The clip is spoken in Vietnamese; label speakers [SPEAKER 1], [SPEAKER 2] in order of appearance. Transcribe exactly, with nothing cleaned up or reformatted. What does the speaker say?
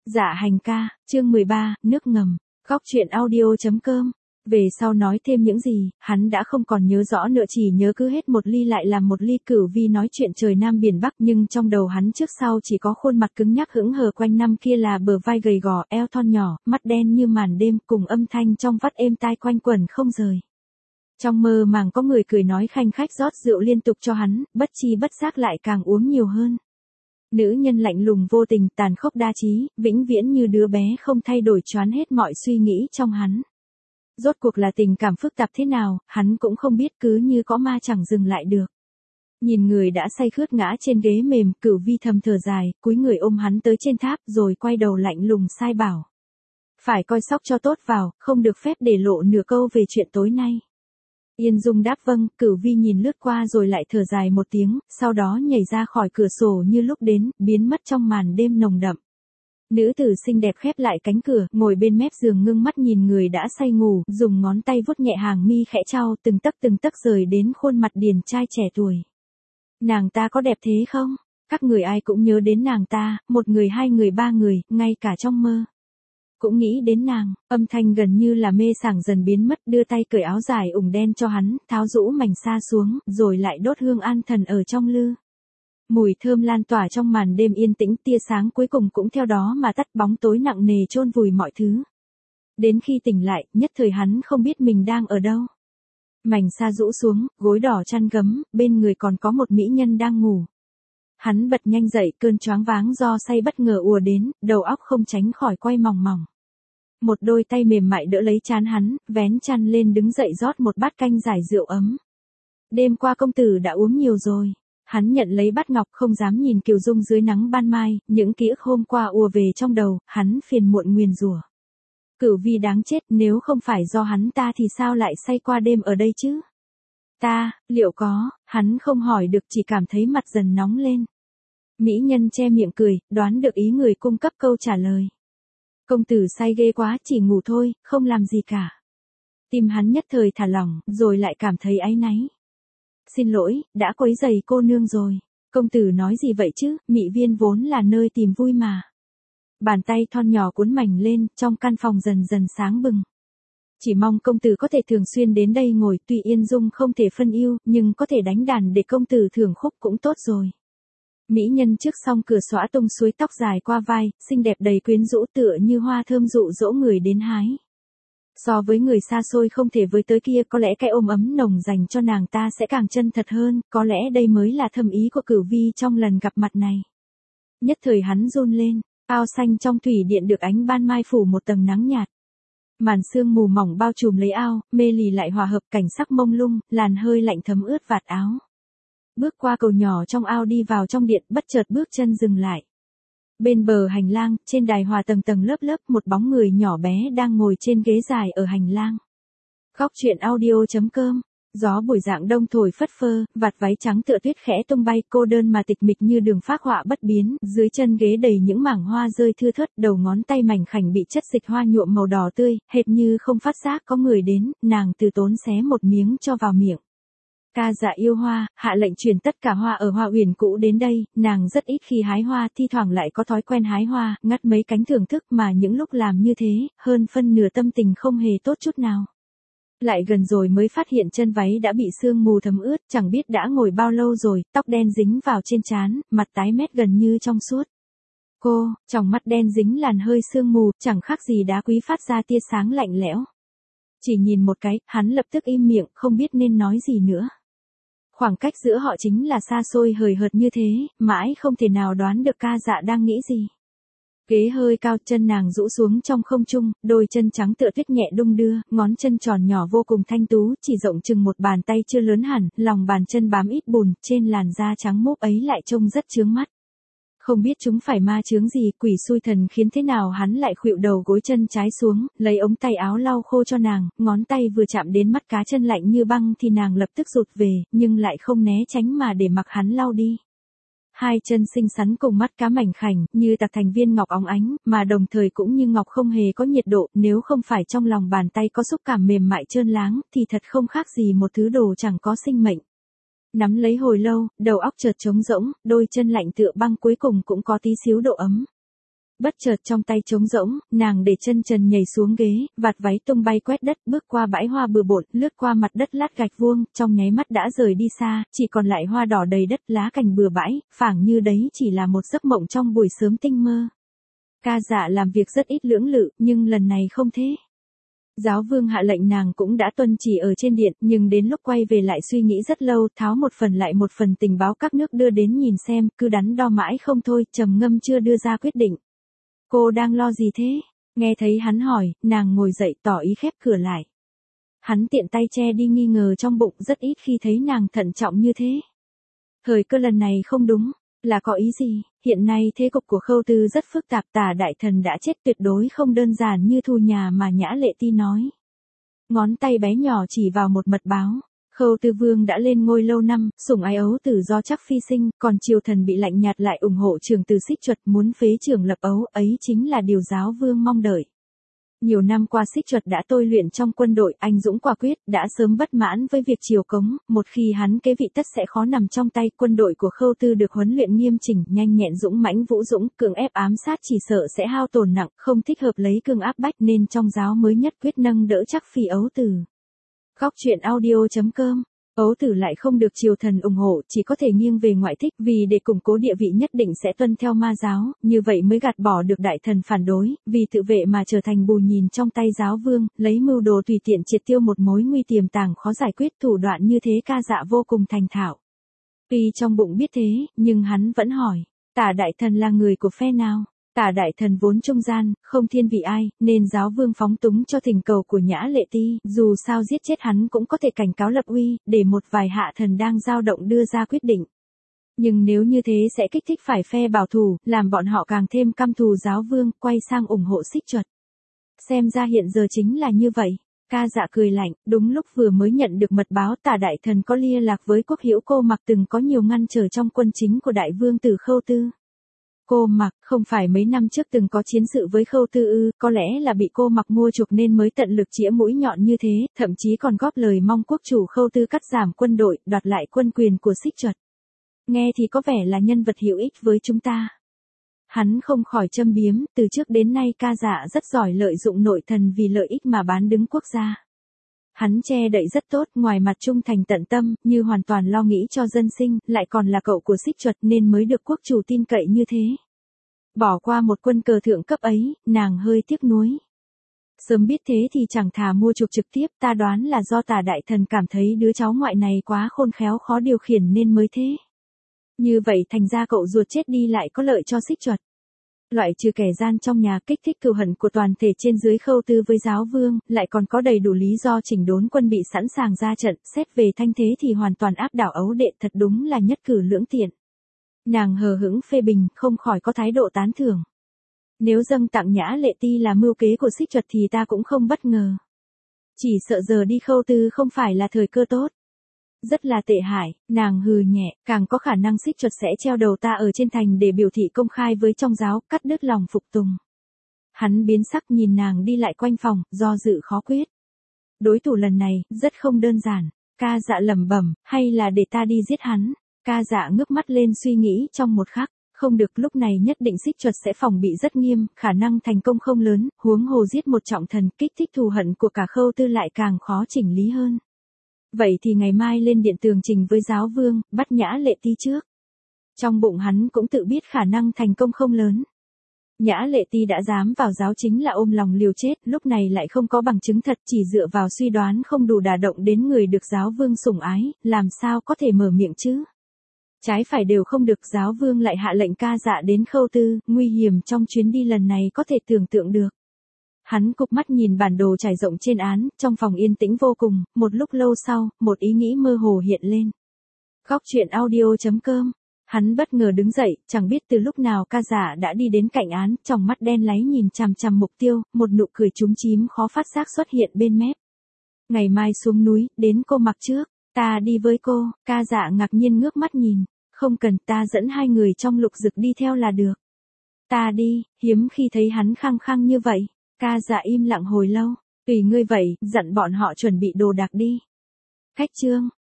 [SPEAKER 1] Dạ hành ca, chương mười ba, nước ngầm, góc truyện audio chấm com. Về sau nói thêm những gì, hắn đã không còn nhớ rõ nữa, chỉ nhớ cứ hết một ly lại làm một ly. Cửu Vi nói chuyện trời Nam biển Bắc, nhưng trong đầu hắn trước sau chỉ có khuôn mặt cứng nhắc hững hờ quanh năm kia là bờ vai gầy gò, eo thon nhỏ, mắt đen như màn đêm, cùng âm thanh trong vắt êm tai quanh quẩn không rời. Trong mơ màng có người cười nói khanh khách rót rượu liên tục cho hắn, bất chi bất giác lại càng uống nhiều hơn. Nữ nhân lạnh lùng vô tình, tàn khốc đa trí, vĩnh viễn như đứa bé không thay đổi, choán hết mọi suy nghĩ trong hắn. Rốt cuộc là tình cảm phức tạp thế nào, hắn cũng không biết, cứ như có ma chẳng dừng lại được. Nhìn người đã say khướt ngã trên ghế mềm, Cửu Vi thầm thở dài, cúi người ôm hắn tới trên tháp, rồi quay đầu lạnh lùng sai bảo. Phải coi sóc cho tốt vào, không được phép để lộ nửa câu về chuyện tối nay. Yên Dung đáp vâng. Cửu Vi nhìn lướt qua rồi lại thở dài một tiếng, sau đó nhảy ra khỏi cửa sổ như lúc đến, biến mất trong màn đêm nồng đậm. Nữ tử xinh đẹp khép lại cánh cửa, ngồi bên mép giường ngưng mắt nhìn người đã say ngủ, dùng ngón tay vuốt nhẹ hàng mi khẽ trao, từng tấc từng tấc rời đến khuôn mặt điển trai trẻ tuổi. Nàng ta có đẹp thế không? Các người ai cũng nhớ đến nàng ta, một người hai người ba người, ngay cả trong mơ cũng nghĩ đến nàng. Âm thanh gần như là mê sảng dần biến mất, đưa tay cởi áo dài ủng đen cho hắn, tháo rũ mảnh sa xuống, rồi lại đốt hương an thần ở trong lư. Mùi thơm lan tỏa trong màn đêm yên tĩnh, tia sáng cuối cùng cũng theo đó mà tắt, bóng tối nặng nề chôn vùi mọi thứ. Đến khi tỉnh lại, nhất thời hắn không biết mình đang ở đâu. Mảnh sa rũ xuống, gối đỏ chăn gấm, bên người còn có một mỹ nhân đang ngủ. Hắn bật nhanh dậy, cơn choáng váng do say bất ngờ ùa đến, đầu óc không tránh khỏi quay mòng mòng. Một đôi tay mềm mại đỡ lấy trán hắn, vén chăn lên đứng dậy rót một bát canh giải rượu ấm. Đêm qua công tử đã uống nhiều rồi. Hắn nhận lấy bát ngọc, không dám nhìn Kiều Dung dưới nắng ban mai, những ký ức hôm qua ùa về trong đầu, hắn phiền muộn nguyền rủa. Cửu Vi đáng chết, nếu không phải do hắn ta thì sao lại say qua đêm ở đây chứ? Ta, liệu có, hắn không hỏi được, chỉ cảm thấy mặt dần nóng lên. Mỹ nhân che miệng cười, đoán được ý người cung cấp câu trả lời. Công tử say ghê quá, chỉ ngủ thôi, không làm gì cả. Tim hắn nhất thời thả lỏng, rồi lại cảm thấy áy náy. Xin lỗi, đã quấy rầy cô nương rồi. Công tử nói gì vậy chứ, Mị Viên vốn là nơi tìm vui mà. Bàn tay thon nhỏ cuốn mảnh lên, trong căn phòng dần dần sáng bừng. Chỉ mong công tử có thể thường xuyên đến đây ngồi, tuy Yên Dung không thể phân ưu, nhưng có thể đánh đàn để công tử thưởng khúc cũng tốt rồi. Mỹ nhân trước song cửa xõa tung suối tóc dài qua vai, xinh đẹp đầy quyến rũ, tựa như hoa thơm dụ dỗ người đến hái. So với người xa xôi không thể với tới kia, có lẽ cái ôm ấm nồng dành cho nàng ta sẽ càng chân thật hơn, có lẽ đây mới là thâm ý của Cửu Vi trong lần gặp mặt này. Nhất thời hắn run lên, ao xanh trong thủy điện được ánh ban mai phủ một tầng nắng nhạt. Màn sương mù mỏng bao trùm lấy ao, mê lì lại hòa hợp, cảnh sắc mông lung, làn hơi lạnh thấm ướt vạt áo. Bước qua cầu nhỏ trong ao đi vào trong điện, bất chợt bước chân dừng lại. Bên bờ hành lang, trên đài hòa tầng tầng lớp lớp, một bóng người nhỏ bé đang ngồi trên ghế dài ở hành lang. Góc truyện audio chấm com. Gió buổi dạng đông thổi phất phơ, vạt váy trắng tựa tuyết khẽ tung bay, cô đơn mà tịch mịch như đường phác họa bất biến, dưới chân ghế đầy những mảng hoa rơi thưa thớt, đầu ngón tay mảnh khảnh bị chất dịch hoa nhuộm màu đỏ tươi, hệt như không phát giác có người đến, nàng từ tốn xé một miếng cho vào miệng. Ca dạ yêu hoa, hạ lệnh chuyển tất cả hoa ở Hoa Uyển cũ đến đây, nàng rất ít khi hái hoa, thi thoảng lại có thói quen hái hoa, ngắt mấy cánh thưởng thức, mà những lúc làm như thế, hơn phân nửa tâm tình không hề tốt chút nào. Lại gần rồi mới phát hiện chân váy đã bị sương mù thấm ướt, chẳng biết đã ngồi bao lâu rồi, tóc đen dính vào trên trán, mặt tái mét gần như trong suốt. Cô, trong mắt đen dính làn hơi sương mù, chẳng khác gì đá quý phát ra tia sáng lạnh lẽo. Chỉ nhìn một cái, hắn lập tức im miệng, không biết nên nói gì nữa. Khoảng cách giữa họ chính là xa xôi hời hợt như thế, mãi không thể nào đoán được ca dạ đang nghĩ gì. Ghế hơi cao, chân nàng rũ xuống trong không trung, đôi chân trắng tựa tuyết nhẹ đung đưa, ngón chân tròn nhỏ vô cùng thanh tú, chỉ rộng chừng một bàn tay chưa lớn hẳn, lòng bàn chân bám ít bùn, trên làn da trắng mốt ấy lại trông rất chướng mắt. Không biết chúng phải ma chướng gì, quỷ xui thần khiến thế nào, hắn lại khuỵu đầu gối chân trái xuống, lấy ống tay áo lau khô cho nàng, ngón tay vừa chạm đến mắt cá chân lạnh như băng thì nàng lập tức rụt về, nhưng lại không né tránh mà để mặc hắn lau đi. Hai chân xinh xắn cùng mắt cá mảnh khảnh, như tạc thành viên ngọc óng ánh, mà đồng thời cũng như ngọc không hề có nhiệt độ, nếu không phải trong lòng bàn tay có xúc cảm mềm mại trơn láng, thì thật không khác gì một thứ đồ chẳng có sinh mệnh. Nắm lấy hồi lâu, đầu óc chợt trống rỗng, đôi chân lạnh tựa băng cuối cùng cũng có tí xíu độ ấm. Bất chợt trong tay trống rỗng, nàng để chân trần nhảy xuống ghế, vạt váy tung bay quét đất, bước qua bãi hoa bừa bộn, lướt qua mặt đất lát gạch vuông, trong nháy mắt đã rời đi xa, chỉ còn lại hoa đỏ đầy đất, lá cành bừa bãi, phảng như đấy chỉ là một giấc mộng trong buổi sớm tinh mơ. Ca Dạ làm việc rất ít lưỡng lự, nhưng lần này không thế. Giáo vương hạ lệnh nàng cũng đã tuân chỉ ở trên điện, nhưng đến lúc quay về lại suy nghĩ rất lâu, tháo một phần lại một phần tình báo các nước đưa đến nhìn xem, cứ đắn đo mãi không thôi, trầm ngâm chưa đưa ra quyết định. Cô đang lo gì thế? Nghe thấy hắn hỏi, nàng ngồi dậy tỏ ý khép cửa lại. Hắn tiện tay che đi nghi ngờ trong bụng, rất ít khi thấy nàng thận trọng như thế. Thời cơ lần này không đúng, là có ý gì? Hiện nay thế cục của Khâu Tư rất phức tạp, Tả đại thần đã chết tuyệt đối không đơn giản như Thu nhà mà Nhã Lệ Ti nói. Ngón tay bé nhỏ chỉ vào một mật báo. Khâu Tư Vương đã lên ngôi lâu năm, sủng ái ấu tử do Trắc Phi sinh, còn triều thần bị lạnh nhạt lại ủng hộ Trường Từ Xích Chuật, muốn phế Trường Lập ấu, ấy chính là điều giáo vương mong đợi. Nhiều năm qua Xích Chuật đã tôi luyện trong quân đội, anh dũng quả quyết, đã sớm bất mãn với việc triều cống, một khi hắn kế vị tất sẽ khó nằm trong tay. Quân đội của Khâu Tư được huấn luyện nghiêm chỉnh, nhanh nhẹn dũng mãnh vũ dũng, cường ép ám sát chỉ sợ sẽ hao tổn nặng, không thích hợp lấy cường áp bách, nên trong giáo mới nhất quyết nâng đỡ Trắc Phi ấu tử. Góc truyện audio chấm com. Ấu tử lại không được triều thần ủng hộ, chỉ có thể nghiêng về ngoại thích, vì để củng cố địa vị nhất định sẽ tuân theo ma giáo, như vậy mới gạt bỏ được đại thần phản đối, vì tự vệ mà trở thành bù nhìn trong tay giáo vương, lấy mưu đồ tùy tiện triệt tiêu một mối nguy tiềm tàng khó giải quyết. Thủ đoạn như thế Ca Dạ vô cùng thành thạo. Tuy trong bụng biết thế, nhưng hắn vẫn hỏi, Tả đại thần là người của phe nào? Tả đại thần vốn trung gian, không thiên vị ai, nên giáo vương phóng túng cho thỉnh cầu của Nhã Lệ Ti, dù sao giết chết hắn cũng có thể cảnh cáo lập uy, để một vài hạ thần đang dao động đưa ra quyết định. Nhưng nếu như thế sẽ kích thích phải phe bảo thủ, làm bọn họ càng thêm căm thù giáo vương, quay sang ủng hộ Xích Chuật. Xem ra hiện giờ chính là như vậy. Ca Dạ cười lạnh, đúng lúc vừa mới nhận được mật báo Tả đại thần có lia lạc với Quốc Hữu Cô Mặc, từng có nhiều ngăn trở trong quân chính của đại vương tử Khâu Tư. Cô Mặc, không phải mấy năm trước từng có chiến sự với Khâu Tư ư? Có lẽ là bị cô Mặc mua chuộc nên mới tận lực chĩa mũi nhọn như thế, thậm chí còn góp lời mong quốc chủ Khâu Tư cắt giảm quân đội, đoạt lại quân quyền của Xích Chuật. Nghe thì có vẻ là nhân vật hữu ích với chúng ta. Hắn không khỏi châm biếm, từ trước đến nay Ca Dạ rất giỏi lợi dụng nội thần vì lợi ích mà bán đứng quốc gia. Hắn che đậy rất tốt, ngoài mặt trung thành tận tâm, như hoàn toàn lo nghĩ cho dân sinh, lại còn là cậu của Xích Chuật nên mới được quốc chủ tin cậy như thế. Bỏ qua một quân cờ thượng cấp ấy, nàng hơi tiếc nuối. Sớm biết thế thì chẳng thà mua chuộc trực tiếp, ta đoán là do Tả đại thần cảm thấy đứa cháu ngoại này quá khôn khéo khó điều khiển nên mới thế. Như vậy thành ra cậu ruột chết đi lại có lợi cho Xích Chuật. Loại trừ kẻ gian trong nhà, kích thích cừu hận của toàn thể trên dưới Khâu Tư với giáo vương, lại còn có đầy đủ lý do chỉnh đốn quân bị sẵn sàng ra trận, xét về thanh thế thì hoàn toàn áp đảo ấu đệ, thật đúng là nhất cử lưỡng tiện. Nàng hờ hững phê bình, không khỏi có thái độ tán thưởng. Nếu dâng tặng Nhã Lệ Ti là mưu kế của Xích Chuật thì ta cũng không bất ngờ. Chỉ sợ giờ đi Khâu Tư không phải là thời cơ tốt. Rất là tệ hại, nàng hừ nhẹ, càng có khả năng Xích Chuật sẽ treo đầu ta ở trên thành để biểu thị công khai với trong giáo, cắt đứt lòng phục tùng. Hắn biến sắc nhìn nàng đi lại quanh phòng, do dự khó quyết. Đối thủ lần này, rất không đơn giản. Ca Dạ lẩm bẩm, hay là để ta đi giết hắn. Ca Dạ ngước mắt lên suy nghĩ trong một khắc. Không được, lúc này nhất định Xích Chuật sẽ phòng bị rất nghiêm, khả năng thành công không lớn, huống hồ giết một trọng thần, kích thích thù hận của cả Khâu Tư lại càng khó chỉnh lý hơn. Vậy thì ngày mai lên điện tường trình với giáo vương, bắt Nhã Lệ Ti trước. Trong bụng hắn cũng tự biết khả năng thành công không lớn. Nhã Lệ Ti đã dám vào giáo chính là ôm lòng liều chết, lúc này lại không có bằng chứng thật, chỉ dựa vào suy đoán không đủ đả động đến người được giáo vương sủng ái, làm sao có thể mở miệng chứ? Trái phải đều không được, giáo vương lại hạ lệnh Ca Dạ đến Khâu Tư, nguy hiểm trong chuyến đi lần này có thể tưởng tượng được. Hắn cụp mắt nhìn bản đồ trải rộng trên án, trong phòng yên tĩnh vô cùng, một lúc lâu sau, một ý nghĩ mơ hồ hiện lên. Góc truyện audio chấm com. Hắn bất ngờ đứng dậy, chẳng biết từ lúc nào Ca Dạ đã đi đến cạnh án, trong mắt đen láy nhìn chằm chằm mục tiêu, một nụ cười chúm chím khó phát giác xuất hiện bên mép. Ngày mai xuống núi, đến Cô Mặc trước, ta đi với cô. Ca Dạ ngạc nhiên ngước mắt nhìn, không cần, ta dẫn hai người trong lục dực đi theo là được. Ta đi, hiếm khi thấy hắn khăng khăng như vậy. Ca Dạ im lặng hồi lâu, tùy ngươi vậy, dặn bọn họ chuẩn bị đồ đạc đi. Cách chương.